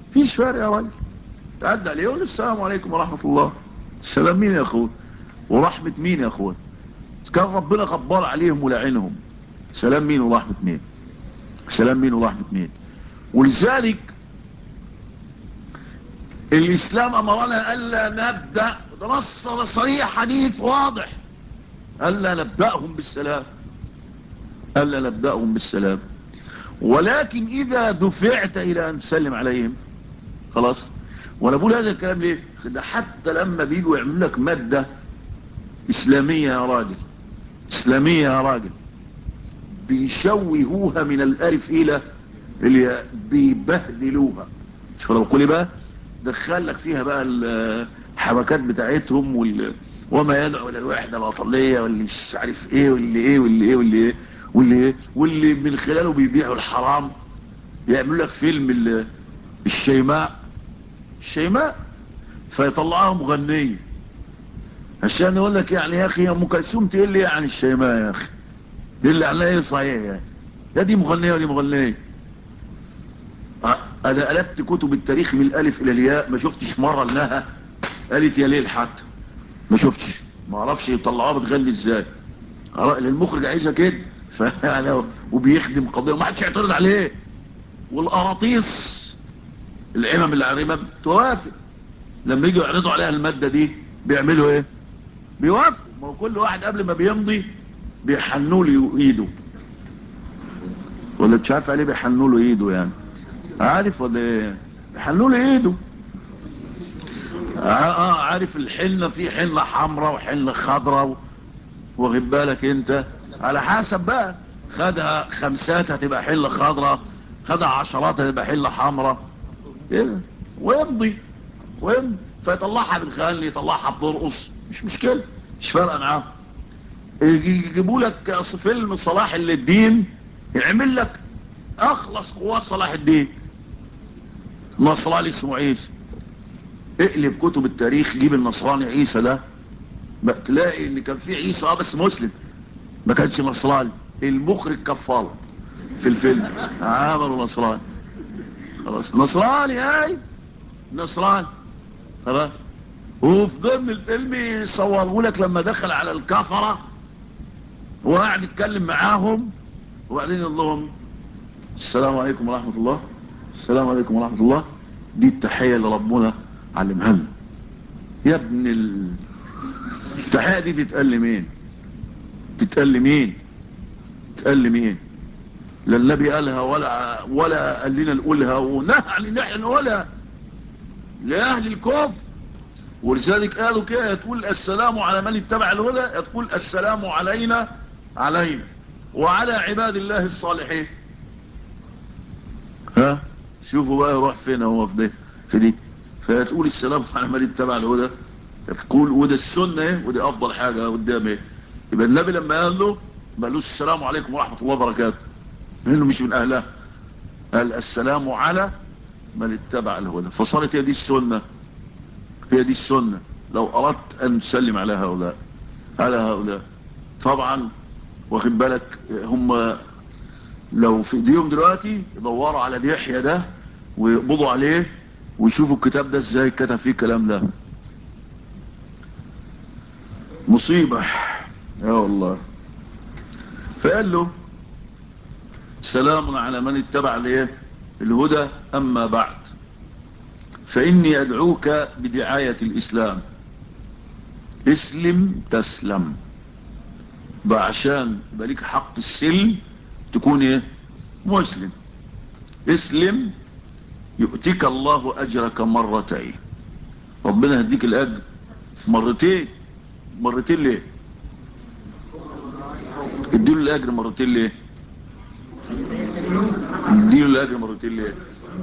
فيش فرق يا راجل. تعدى عليه يقول السلام عليكم ورحمة الله. السلام مين يا اخوه؟ ورحمة مين يا اخوه؟ كان ربنا غبار عليهم ولعنهم. سلام مين ورحمة مين؟ سلام مين ورحمة مين؟ ولذلك الإسلام أمرنا ألا نبدأ، ده نص صريح حديث واضح، ألا نبدأهم بالسلام، ألا نبدأهم بالسلام. ولكن إذا دفعت إلى أن تسلم عليهم خلاص. وأنا بقول هذا الكلام ليه؟ ده حتى لما بيجوا يعملوا لك مادة إسلامية يا راجل، إسلامية يا راجل، بيشوهوها من الألف إلى الياء، بيبهدلوها. شوف أنا بقول بقى، دخل لك فيها بقى الحركات بتاعتهم وما يدعو الى الوحده الاطليه واللي مش عارف ايه واللي ايه واللي ايه واللي ايه واللي ايه واللي من خلاله بيبيعوا الحرام. يعملوا لك فيلم الشيماء فيطلعها مغنيه عشان يقول لك يعني يا اخي ام كلثوم تقول لي عن الشيماء يا اخي، اللي عليها ايه صحيح يعني، يا دي مغنيه ودي مغنيه. انا قلبت كتب التاريخ من الالف الى الياء، ما شفتش مره انها قالت يا ليل، حتى ما شفتش، ما اعرفش يطلعوها بتغني ازاي. المخرج عايزها كده فيعني، وبيخدم قضيه وما حدش يعترض عليه. والقراطيس الامم اللي على الامم توافق لما يجوا يعرضوا عليها الماده دي، بيعملوا ايه؟ بيوافقوا. ما هو كل واحد قبل ما بيمضي بيحنوا له ايده، ولا مش عارف عليه بيحنوا له ايده يعني، عارف ولا ايه؟ بيحنوا له ايده. عارف الحنه، في حنه حمراء وحنه خضراء، واخد بالك انت؟ على حسب بقى، خدها خمسات هتبقى حله خضراء، خدها عشرات هتبقى حله حمراء كده، ويمضي فيطلعها بتغني، يطلعها بترقص، مش مشكله، مش فارقه معاه. يجيبوا لك فيلم صلاح الدين، يعمل لك اخلص قوات صلاح الدين، نصراني اسمه عيسى. اقلب كتب التاريخ، جيب النصراني عيسى ده، تلاقي ان كان في عيسى بس مسلم، ما كانش نصراني. المخرج كفاره في الفيلم عملوا نصراني، خلاص نصراني، هاي نصراني خلاص. وفي ضمن الفيلم يصوروا لك لما دخل على الكفره وقاعد يتكلم معاهم، وبعدين يقول لهم السلام عليكم ورحمه الله، السلام عليكم ورحمه الله. دي التحيه اللي ربنا علمها لنا يا ابن التحيه دي تتقال لمين؟ تتقال لمين؟ تتقال لمين؟ لا النبي قالها ولا قال لنا نقولها، ونهى عن ان احنا نقولها لاهل الكفر. ولذلك قالوا كده، تقول السلام على من اتبع الهدى، تقول السلام علينا وعلى عباد الله الصالحين. ها شوفوا بقى يروح فين هو في دي. فتقول السلام على من اتبع الهدى، تقول وده السنه ايه، ودي افضل حاجه قدام ايه. يبقى النبي لما قال له ما قالوش السلام عليكم ورحمه الله وبركاته لانه مش من اهلها، قال السلام على من اتبع الهدى. فصارت هي دي السنه، هي دي السنه. لو اردت ان تسلم على هؤلاء طبعا، واخد بالك، هم لو في ايديهم دلوقتي يدوروا على اليحيى ده ويقبضوا عليه ويشوفوا الكتاب ده ازاي كتب فيه الكلام ده، مصيبة يا والله. فقال له سلام على من اتبع الهدى، اما بعد فاني ادعوك بدعاية الاسلام، اسلم تسلم. بقى عشان يبقى ليك حق السلم تكون ايه؟ مسلم. اسلم يؤتيك الله اجرك مرتين، ربنا يديك الاجر مرتين. مرتين ليه؟ اديله الاجر مرتين ليه؟ اديله الاجر مرتين ليه؟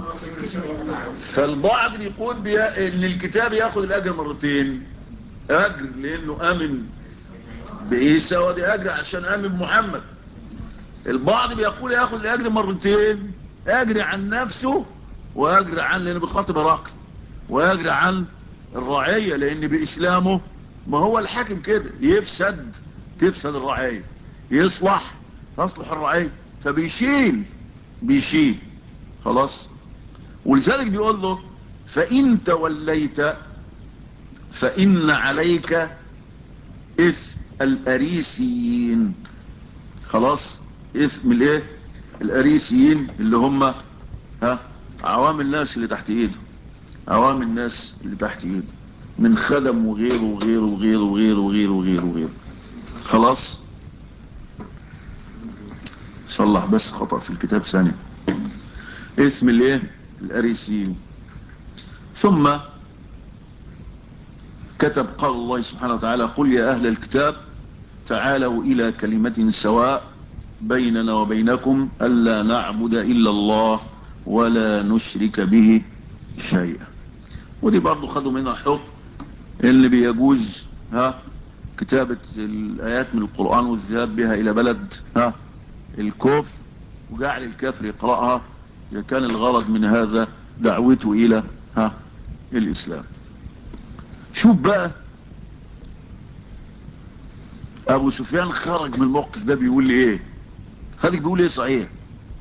فالبعض بيقول ان الكتاب ياخذ الاجر مرتين، اجر لانه امن بعيسى، ودي اجر عشان امن بمحمد. البعض بيقول ياخذ الاجر مرتين، اجر عن نفسه واجر عن، لانه بيخاطب هرقل، واجر عن الرعيه لان باسلامه، ما هو الحاكم كده تفسد الرعيه، تصلح الرعيه، فبيشيل خلاص. ولذلك بيقول له فإن توليت فإن عليك إثم الأريسيين. خلاص، إثم الايه؟ الأريسيين اللي هم عوام الناس اللي تحت ايده، عوام الناس اللي تحت ايده من خدم وغيره وغيره وغيره وغيره وغيره وغيره وغيره. خلاص، صلح بس خطأ في الكتاب ثانية. اسم الايه؟ الأريسيين. ثم كتب قال الله سبحانه وتعالى: قل يا أهل الكتاب تعالوا إلى كلمة سواء بيننا وبينكم ألا نعبد إلا الله ولا نشرك به شيئا. ودي برضو خدوا منها حكم اللي بيجوز كتابة الآيات من القرآن والذهاب بها إلى بلد الكفر وجعل الكافر يقرأها إذا كان الغرض من هذا دعوته إلى الإسلام. شوف بقى أبو سفيان خرج من الموقف ده بيقول لي إيه؟ خرج بيقول إيه صحيح؟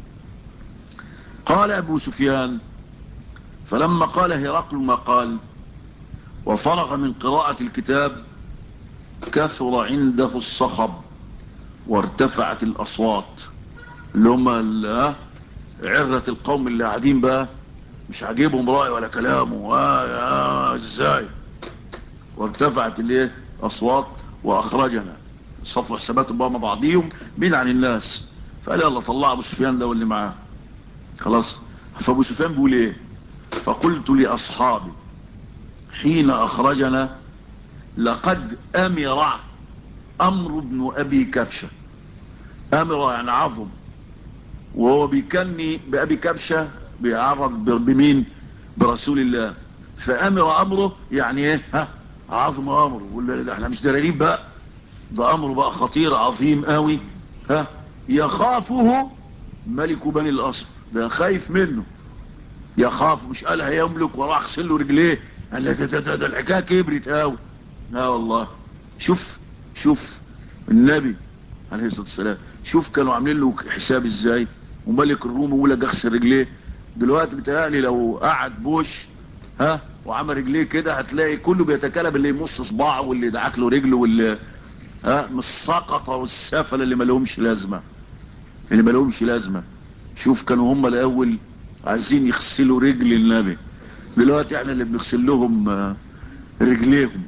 قال أبو سفيان: فلما قال هرقل ما قال وفرغ من قراءة الكتاب كثر عنده الصخب وارتفعت الأصوات، اللي هم عرة القوم اللي قاعدين بقى مش عاجبهم رأي ولا كلامه ازاي. وارتفعت الايه؟ أصوات وأخرجنا صفوا حساباتهم بقى مع بعضيهم بين عن الناس. فقال يلا طلع أبو سفيان ده واللي معاه. خلاص، فأبو سفيان بيقول ايه؟ فقلت لأصحابي حين أخرجنا: لقد أمر أمر بن أبي كبشة. أمر يعني عظم، وهو بيكني بأبي كبشة بيعرض بمين؟ برسول الله. فأمر أمره يعني ايه؟ عظم أمره. ولا ده احنا مش دارين بقى، ده أمره بقى خطير عظيم قوي. يخافه ملك بني الأصفر، ده خايف منه، يخاف. مش قال هيملك وراح اغسل له رجليه، قال ده الحكايه كبرت قوي. لا والله، شوف النبي عليه الصلاه والسلام، شوف كانوا عاملين له حساب ازاي. وملك الروم يقول لك اغسل رجليه. دلوقتي بتهيألي لو قعد بوش وعمل رجليه كده هتلاقي كله بيتكلم، اللي يمص صباعه واللي يدعك له رجله واللي من السقطه والسفله اللي ما لهمش لازمه، اللي ما لهمش لازمه. شوف كانوا هم الاول عايزين يغسلوا رجل النبي، دلوقتي احنا اللي بنغسل لهم رجليهم.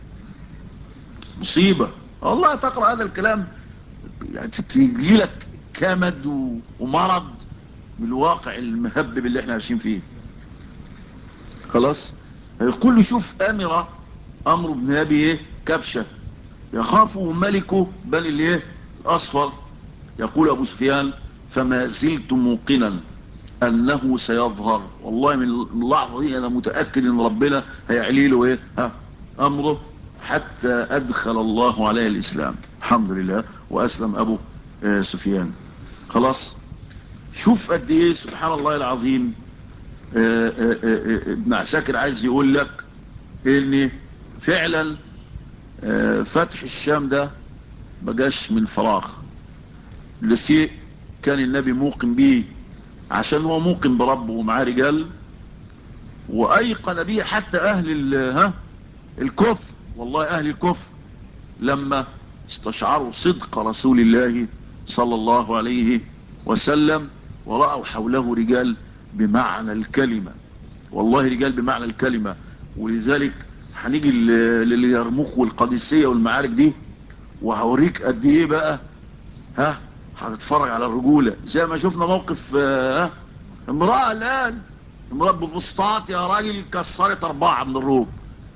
مصيبة والله تقرأ هذا الكلام يعني تيجي لك كمد ومرض من الواقع المهبب اللي احنا عايشين فيه. خلاص، يقول له شوف امر بن ابي كبشة يخافه ملكه بني الايه الاصفر. يقول ابو سفيان: فما زلت موقنا انه سيظهر. والله من اللحظة دي انا متأكد ان ربنا هيعلي له ايه امره، حتى ادخل الله عليه الاسلام. الحمد لله واسلم ابو سفيان. خلاص، شوف قد ايه سبحان الله العظيم. ابن عساكر عايز يقول لك ان فعلا فتح الشام ده ما جاش من فراغ، لشيء كان النبي موقن به، عشان هو موقن بربه ومعاه رجال، وايقن به حتى اهل الكفر. والله اهل الكفر لما استشعروا صدق رسول الله صلى الله عليه وسلم ورأوا حوله رجال بمعنى الكلمة، والله رجال بمعنى الكلمة. ولذلك هنيجي لليرموك والقادسية والمعارك دي وهوريك قد ايه بقى هتتفرج على الرجولة. زي ما شفنا موقف امرأة الآن، امرأة بفسطاط يا راجل كسرت 4 من الروم.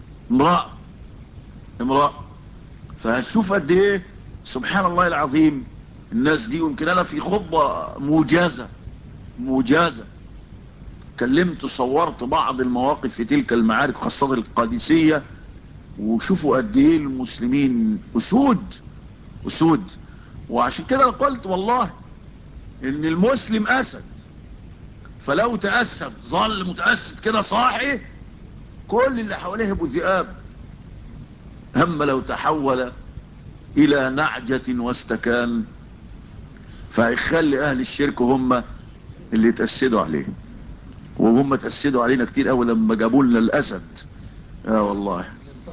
امرأة. فهتشوف قد ايه سبحان الله العظيم الناس دي. يمكن انا في خطبة موجزة كلمت صورت بعض المواقف في تلك المعارك خاصة القادسية، وشوفوا قد ايه المسلمين اسود. وعشان كده انا قلت والله ان المسلم اسد، فلو تأسد ظل متأسد كده صاحي كل اللي حواليه يبقوا ذئاب. هم لو تحول الى نعجة واستكان فهيخلي اهل الشرك هم اللي يتأسدوا عليه. وهم تأسدوا علينا كتير قوي لما جابوا لنا الأسد. والله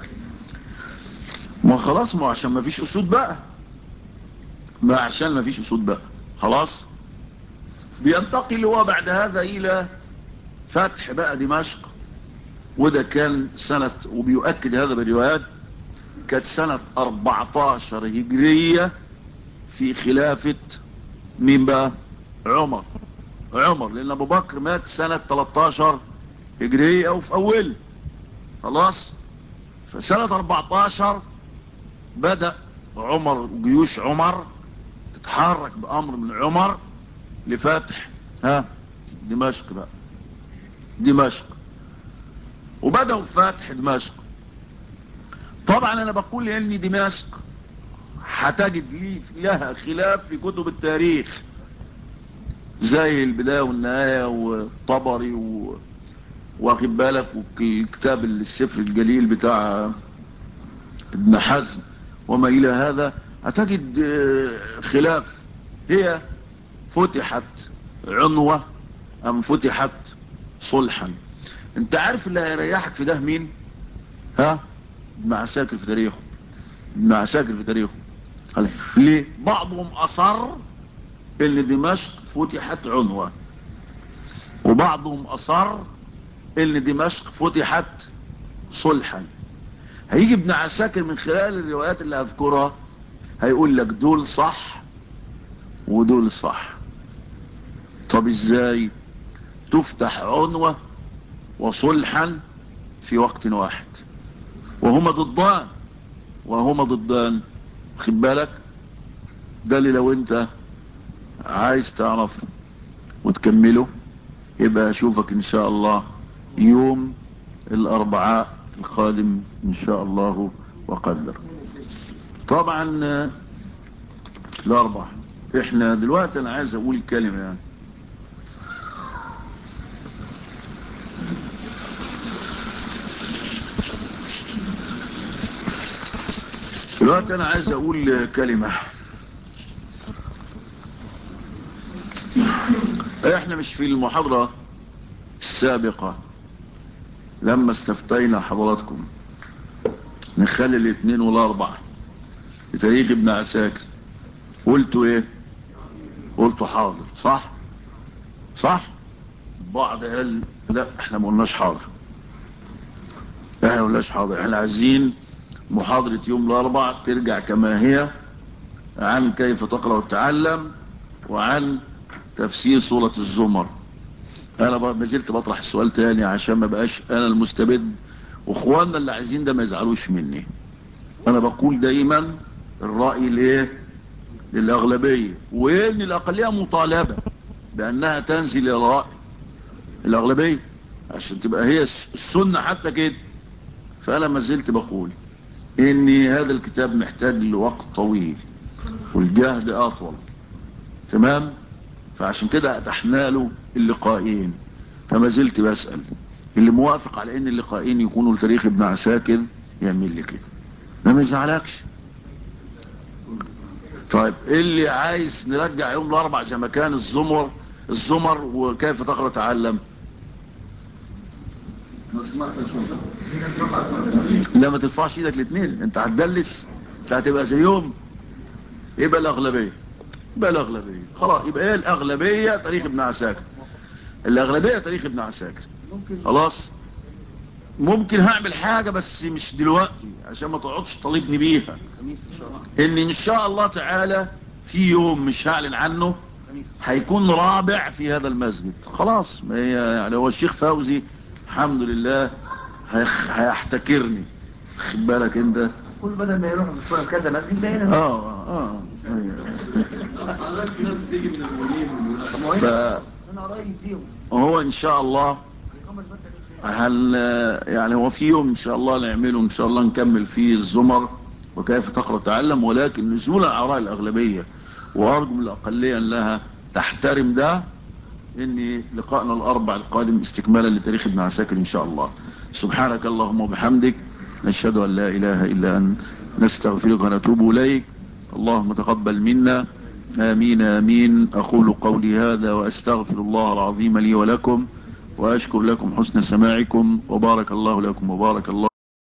ما خلاص، ما عشان ما فيش أسود بقى، ما عشان ما فيش أسود بقى خلاص. بينتقل هو بعد هذا إلى فتح بقى دمشق، وده كان سنة، وبيؤكد هذا بالروايات، كانت سنة 14 هجرية في خلافة مين بقى؟ عمر. لأن أبو بكر مات سنة 13 هجرية أو في أول خلاص. فسنة 14 بدأ عمر وجيوش عمر تتحرك بأمر من عمر لفتح دمشق بقى، دمشق. وبدأوا فتح دمشق. طبعا أنا بقول لأن دمشق هتجد لها خلاف في كتب التاريخ زي البداية والنهاية والطبري واخد بالك، والكتاب السفر الجليل بتاع ابن حزم وما إلى هذا، هتجد خلاف. هي فتحت عنوة أم فتحت صلحا؟ انت عارف اللي هيريحك في ده مين؟ ابن عساكر في تاريخه. ابن عساكر في تاريخه ليه؟ بعضهم أصر ان دمشق فتحت عنوة، وبعضهم أصر ان دمشق فتحت صلحا. هيجي ابن عساكر من خلال الروايات اللي هذكرها هيقول لك دول صح ودول صح. طب ازاي تفتح عنوة وصلحا في وقت واحد وهما ضدان؟ خد بالك، ده اللي لو انت عايز تعرف وتكمله يبقى اشوفك ان شاء الله يوم الاربعاء القادم ان شاء الله وقدر. طبعا الاربعاء احنا دلوقتي انا عايز اقول كلمة يعني. دلوقتي انا عايز اقول كلمة. احنا مش في المحاضرة السابقة لما استفتينا حضراتكم نخلي الاثنين والاربعة بتاريخ ابن عساكر، قلتوا ايه؟ قلتوا حاضر، صح. بعض قال لا احنا ما قلناش حاضر، احنا عايزين محاضرة يوم الاربعاء ترجع كما هي عن كيف تقرأ وتتعلم وعن تفسير سورة الزمر. انا ما زلت بطرح السؤال تاني عشان ما بقاش انا المستبد، واخواننا اللي عايزين ده ما يزعلوش مني. انا بقول دايما الرأي ليه؟ للاغلبية، وان الاقلية مطالبة بانها تنزل الى رأي الاغلبية عشان تبقى هي السنة حتى كده. فانا ما زلت بقول ان هذا الكتاب محتاج لوقت طويل والجهد اطول، تمام؟ فعشان كده اتحنا له اللقاءين. فما زلت بسأل اللي موافق على ان اللقاءين يكونوا لتاريخ ابن عساكر يعمل لي كده، ما يزعلكش. طيب اللي عايز نرجع يوم الاربع زي ما كان الزمر وكيف تقرأ تعلم، لا ما ترفعش ايدك الاثنين، انت هتدلس، انت هتبقى زيهم. يبقى الاغلبيه خلاص، يبقى ايه الاغلبيه؟ تاريخ ابن عساكر، الاغلبيه تاريخ ابن عساكر خلاص. ممكن هعمل حاجه بس مش دلوقتي عشان ما تقعدش تطالبني بيها، ان ان شاء الله تعالى في يوم مش هعلن عنه هيكون رابع في هذا المسجد خلاص. ما هي يعني هو الشيخ فوزي الحمد لله هيحتكرني، خد بالك انت، كل بدل ما يروح في كذا مسجد بقى انا قريب فيهم. هو ان شاء الله هل يعني هو في يوم ان شاء الله نعمله ان شاء الله نكمل فيه الزمر وكيف تقرأ تعلم، ولكن نزولا على آراء الأغلبية، وأرجو من الأقلية أنها تحترم ده. إني لقائنا الأربع القادم استكمالا لتاريخ ابن عساكر إن شاء الله. سبحانك اللهم وبحمدك، نشهد أن لا إله إلا أنت، نستغفرك ونتوب إليك. اللهم تقبل منا، آمين آمين. أقول قولي هذا وأستغفر الله العظيم لي ولكم، وأشكر لكم حسن سماعكم، وبارك الله لكم وبارك الله